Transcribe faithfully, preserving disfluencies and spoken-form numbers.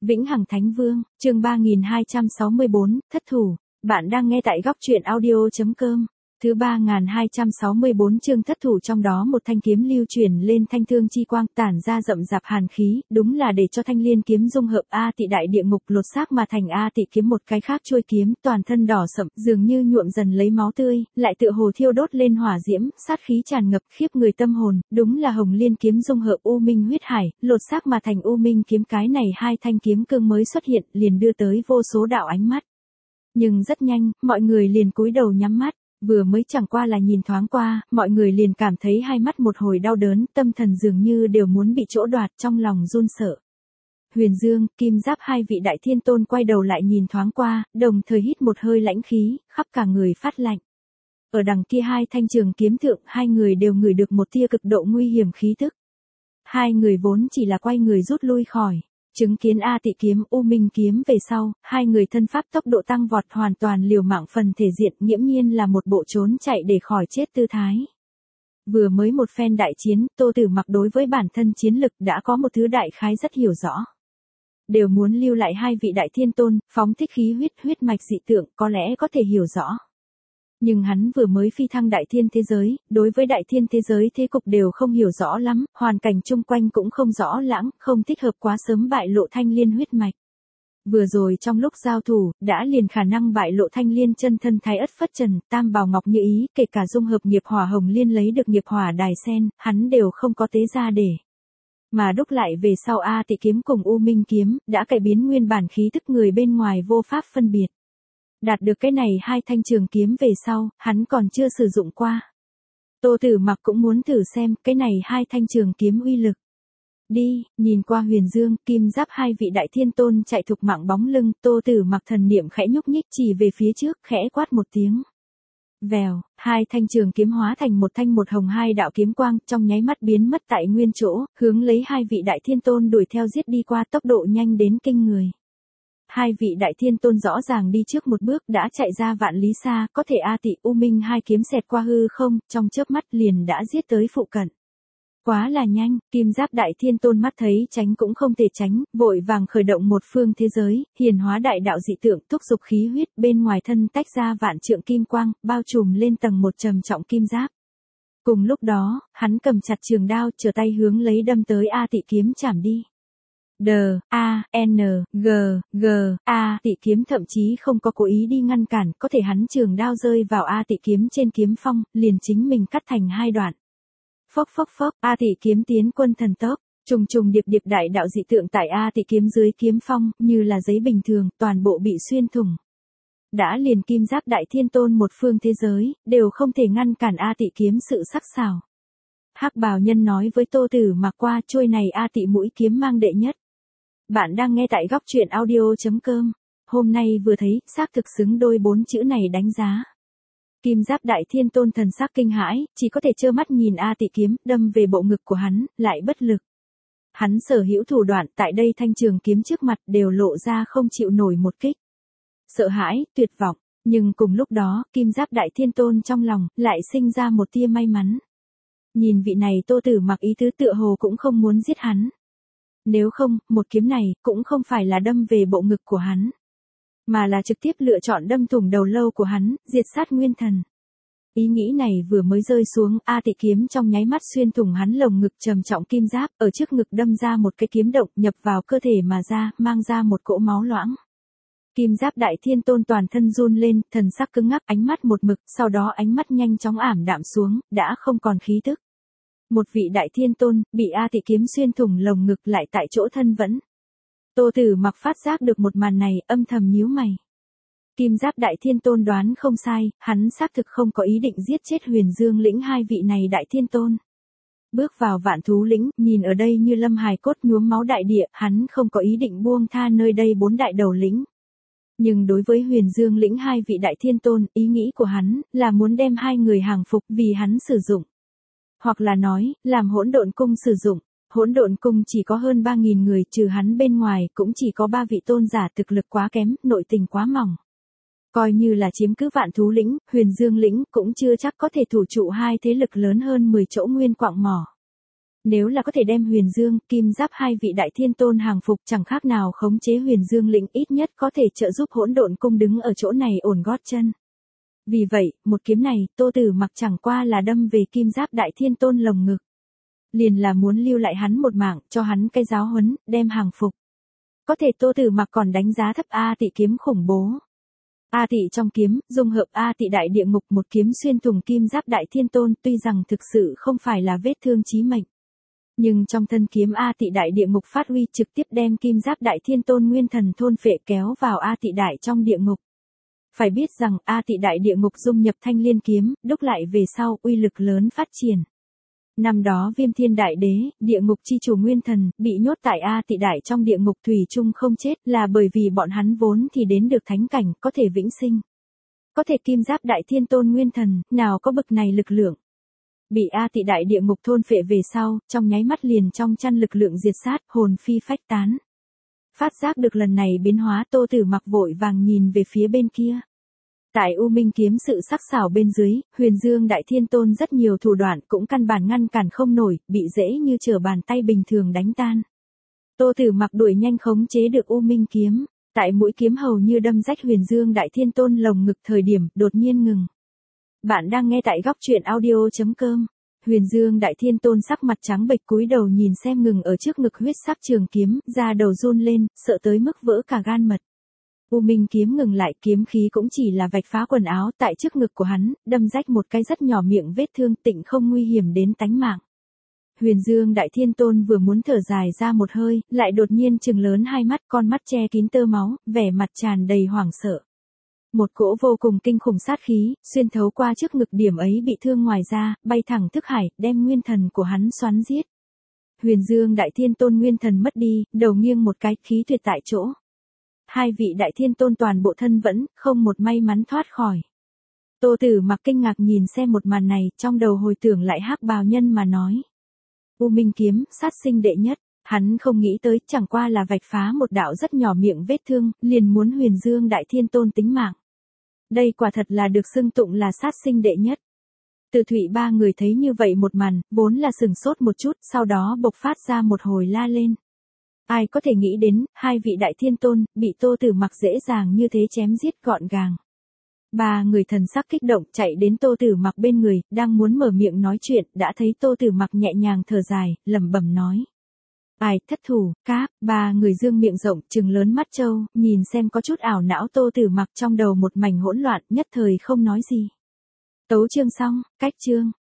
Vĩnh Hằng Thánh Vương, chương ba nghìn hai trăm sáu mươi bốn, thất thủ. Bạn đang nghe tại góc truyện audio chấm com. Thứ ba nghìn hai trăm sáu mươi bốn chương thất thủ, trong đó một thanh kiếm lưu chuyển lên thanh thương chi quang, tản ra rậm rạp hàn khí, đúng là để cho thanh liên kiếm dung hợp A Tị đại địa ngục lột xác mà thành A Tị kiếm. Một cái khác chuôi kiếm, toàn thân đỏ sậm, dường như nhuộm dần lấy máu tươi, lại tựa hồ thiêu đốt lên hỏa diễm, sát khí tràn ngập, khiếp người tâm hồn, đúng là Hồng Liên kiếm dung hợp U Minh huyết hải, lột xác mà thành U Minh kiếm. Cái này hai thanh kiếm cương mới xuất hiện, liền đưa tới vô số đạo ánh mắt. Nhưng rất nhanh, mọi người liền cúi đầu nhắm mắt. Vừa mới chẳng qua là nhìn thoáng qua, mọi người liền cảm thấy hai mắt một hồi đau đớn, tâm thần dường như đều muốn bị chỗ đoạt, trong lòng run sợ. Huyền Dương, Kim Giáp hai vị đại thiên tôn quay đầu lại nhìn thoáng qua, đồng thời hít một hơi lãnh khí, khắp cả người phát lạnh. Ở đằng kia hai thanh trường kiếm thượng, hai người đều ngửi được một tia cực độ nguy hiểm khí tức. Hai người vốn chỉ là quay người rút lui khỏi. Chứng kiến A Tị kiếm, U Minh kiếm về sau, hai người thân pháp tốc độ tăng vọt, hoàn toàn liều mạng phần thể diện, nghiễm nhiên là một bộ trốn chạy để khỏi chết tư thái. Vừa mới một phen đại chiến, Tô Tử Mặc đối với bản thân chiến lực đã có một thứ đại khái rất hiểu rõ. Đều muốn lưu lại hai vị đại thiên tôn, phóng thích khí huyết, huyết mạch dị tượng, có lẽ có thể hiểu rõ. Nhưng hắn vừa mới phi thăng đại thiên thế giới, đối với đại thiên thế giới thế cục đều không hiểu rõ lắm, hoàn cảnh chung quanh cũng không rõ lãng, không thích hợp quá sớm bại lộ thanh liên huyết mạch. Vừa rồi trong lúc giao thủ, đã liền khả năng bại lộ thanh liên chân thân thái ất phất trần, tam bào ngọc như ý, kể cả dung hợp nghiệp hỏa hồng liên lấy được nghiệp hỏa đài sen, hắn đều không có tế ra để. Mà đúc lại về sau A Tị kiếm cùng U Minh kiếm, đã cải biến nguyên bản khí tức, người bên ngoài vô pháp phân biệt. Đạt được cái này hai thanh trường kiếm về sau, hắn còn chưa sử dụng qua. Tô Tử Mặc cũng muốn thử xem cái này hai thanh trường kiếm uy lực. Đi, nhìn qua Huyền Dương, Kim Giáp hai vị đại thiên tôn chạy thục mạng bóng lưng, Tô Tử Mặc thần niệm khẽ nhúc nhích chỉ về phía trước, khẽ quát một tiếng. Vèo, hai thanh trường kiếm hóa thành một thanh một hồng hai đạo kiếm quang, trong nháy mắt biến mất tại nguyên chỗ, hướng lấy hai vị đại thiên tôn đuổi theo giết đi qua, tốc độ nhanh đến kinh người. Hai vị đại thiên tôn rõ ràng đi trước một bước đã chạy ra vạn lý xa, có thể A Tị U Minh hai kiếm xẹt qua hư không, trong chớp mắt liền đã giết tới phụ cận. Quá là nhanh, Kim Giáp đại thiên tôn mắt thấy tránh cũng không thể tránh, vội vàng khởi động một phương thế giới, hiển hóa đại đạo dị tượng, thúc dục khí huyết, bên ngoài thân tách ra vạn trượng kim quang, bao trùm lên tầng một trầm trọng kim giáp. Cùng lúc đó, hắn cầm chặt trường đao, trở tay hướng lấy đâm tới A Tị kiếm chảm đi. D, A, N, G, G, A, Tị kiếm thậm chí không có cố ý đi ngăn cản, có thể hắn trường đao rơi vào A Tị kiếm trên kiếm phong, liền chính mình cắt thành hai đoạn. Phốc phốc phốc, A Tị kiếm tiến quân thần tốc, trùng trùng điệp điệp đại đạo dị tượng tại A Tị kiếm dưới kiếm phong, như là giấy bình thường, toàn bộ bị xuyên thủng. Đã liền Kim Giáp đại thiên tôn một phương thế giới, đều không thể ngăn cản A Tị kiếm sự sắc sảo. Hắc bào nhân nói với Tô Tử Mặc qua, chuôi này A Tị mũi kiếm mang đệ nhất. Bạn đang nghe tại góc truyện audio chấm com. Hôm nay vừa thấy, xác thực xứng đôi bốn chữ này đánh giá. Kim Giáp đại thiên tôn thần sắc kinh hãi, chỉ có thể trơ mắt nhìn A Tị kiếm đâm về bộ ngực của hắn, lại bất lực. Hắn sở hữu thủ đoạn tại đây thanh trường kiếm trước mặt đều lộ ra không chịu nổi một kích. Sợ hãi, tuyệt vọng, nhưng cùng lúc đó, Kim Giáp đại thiên tôn trong lòng lại sinh ra một tia may mắn. Nhìn vị này Tô Tử Mặc ý tứ tựa hồ cũng không muốn giết hắn. Nếu không, một kiếm này cũng không phải là đâm về bộ ngực của hắn, mà là trực tiếp lựa chọn đâm thủng đầu lâu của hắn, diệt sát nguyên thần. Ý nghĩ này vừa mới rơi xuống, A Tị kiếm trong nháy mắt xuyên thủng hắn lồng ngực trầm trọng kim giáp, ở trước ngực đâm ra một cái kiếm động, nhập vào cơ thể mà ra, mang ra một cỗ máu loãng. Kim Giáp đại thiên tôn toàn thân run lên, thần sắc cứng ngắc, ánh mắt một mực, sau đó ánh mắt nhanh chóng ảm đạm xuống, đã không còn khí tức. Một vị đại thiên tôn, bị A Tị kiếm xuyên thủng lồng ngực lại tại chỗ thân vẫn. Tô Tử Mặc phát giác được một màn này, âm thầm nhíu mày. Kim Giáp đại thiên tôn đoán không sai, hắn xác thực không có ý định giết chết Huyền Dương lĩnh hai vị này đại thiên tôn. Bước vào Vạn Thú lĩnh, nhìn ở đây như lâm hài cốt nhuốm máu đại địa, hắn không có ý định buông tha nơi đây bốn đại đầu lĩnh. Nhưng đối với Huyền Dương lĩnh hai vị đại thiên tôn, ý nghĩ của hắn là muốn đem hai người hàng phục vì hắn sử dụng. Hoặc là nói, làm Hỗn Độn cung sử dụng. Hỗn Độn cung chỉ có hơn ba nghìn người, trừ hắn bên ngoài, cũng chỉ có ba vị tôn giả thực lực quá kém, nội tình quá mỏng. Coi như là chiếm cứ Vạn Thú lĩnh, Huyền Dương lĩnh cũng chưa chắc có thể thủ trụ hai thế lực lớn hơn mười chỗ nguyên quạng mỏ. Nếu là có thể đem Huyền Dương, Kim Giáp hai vị đại thiên tôn hàng phục chẳng khác nào khống chế Huyền Dương lĩnh, ít nhất có thể trợ giúp Hỗn Độn Cung đứng ở chỗ này ổn gót chân. Vì vậy, một kiếm này, Tô Tử Mặc chẳng qua là đâm về Kim Giáp đại thiên tôn lồng ngực. Liền là muốn lưu lại hắn một mạng, cho hắn cái giáo huấn, đem hàng phục. Có thể Tô Tử Mặc còn đánh giá thấp A Tị kiếm khủng bố. A Tị trong kiếm, dung hợp A Tị đại địa ngục, một kiếm xuyên thủng Kim Giáp đại thiên tôn, tuy rằng thực sự không phải là vết thương chí mệnh. Nhưng trong thân kiếm A Tị đại địa ngục phát huy trực tiếp đem Kim Giáp đại thiên tôn nguyên thần thôn phệ kéo vào A Tị đại trong địa ngục. Phải biết rằng A Tị đại địa ngục dung nhập Thanh Liên kiếm, đúc lại về sau uy lực lớn phát triển. Năm đó Viêm Thiên Đại Đế, địa ngục chi chủ nguyên thần, bị nhốt tại A Tị đại trong địa ngục thủy chung không chết là bởi vì bọn hắn vốn thì đến được thánh cảnh, có thể vĩnh sinh. Có thể Kim Giáp đại thiên tôn nguyên thần, nào có bực này lực lượng. Bị A Tị đại địa ngục thôn phệ về sau, trong nháy mắt liền trong chăn lực lượng diệt sát, hồn phi phách tán. Phát giác được lần này biến hóa, Tô Tử Mặc vội vàng nhìn về phía bên kia. Tại U Minh kiếm sự sắc sảo bên dưới, Huyền Dương đại thiên tôn rất nhiều thủ đoạn cũng căn bản ngăn cản không nổi, bị dễ như trở bàn tay bình thường đánh tan. Tô Tử Mặc đuổi nhanh khống chế được U Minh kiếm, tại mũi kiếm hầu như đâm rách Huyền Dương đại thiên tôn lồng ngực thời điểm, đột nhiên ngừng. Bạn đang nghe tại góc truyện audio chấm com. Huyền Dương đại thiên tôn sắc mặt trắng bệch cúi đầu nhìn xem ngừng ở trước ngực huyết sắc trường kiếm, da đầu run lên, sợ tới mức vỡ cả gan mật. U Minh kiếm ngừng lại, kiếm khí cũng chỉ là vạch phá quần áo tại trước ngực của hắn, đâm rách một cái rất nhỏ miệng vết thương, tịnh không nguy hiểm đến tánh mạng. Huyền Dương đại thiên tôn vừa muốn thở dài ra một hơi, lại đột nhiên trừng lớn hai mắt, con mắt che kín tơ máu, vẻ mặt tràn đầy hoảng sợ. Một cỗ vô cùng kinh khủng sát khí, xuyên thấu qua trước ngực điểm ấy bị thương ngoài ra, bay thẳng thức hải, đem nguyên thần của hắn xoắn giết. Huyền Dương đại thiên tôn nguyên thần mất đi, đầu nghiêng một cái, khí tuyệt tại chỗ. Hai vị đại thiên tôn toàn bộ thân vẫn, không một may mắn thoát khỏi. Tô Tử Mặc kinh ngạc nhìn xem một màn này, trong đầu hồi tưởng lại Hắc Bào Nhân mà nói. U Minh kiếm, sát sinh đệ nhất, hắn không nghĩ tới, chẳng qua là vạch phá một đạo rất nhỏ miệng vết thương, liền muốn Huyền Dương đại thiên tôn tính mạng. Đây quả thật là được xưng tụng là sát sinh đệ nhất. Từ Thụy ba người thấy như vậy một màn, vốn là sừng sốt một chút, sau đó bộc phát ra một hồi la lên. Ai có thể nghĩ đến, hai vị đại thiên tôn, bị Tô Tử Mặc dễ dàng như thế chém giết gọn gàng. Ba người thần sắc kích động chạy đến Tô Tử Mặc bên người, đang muốn mở miệng nói chuyện, đã thấy Tô Tử Mặc nhẹ nhàng thở dài, lẩm bẩm nói. Ai, thất thủ, các, ba người dương miệng rộng, trừng lớn mắt trâu, nhìn xem có chút ảo não Tô Tử Mặc trong đầu một mảnh hỗn loạn, nhất thời không nói gì. Tấu chương xong, cách chương.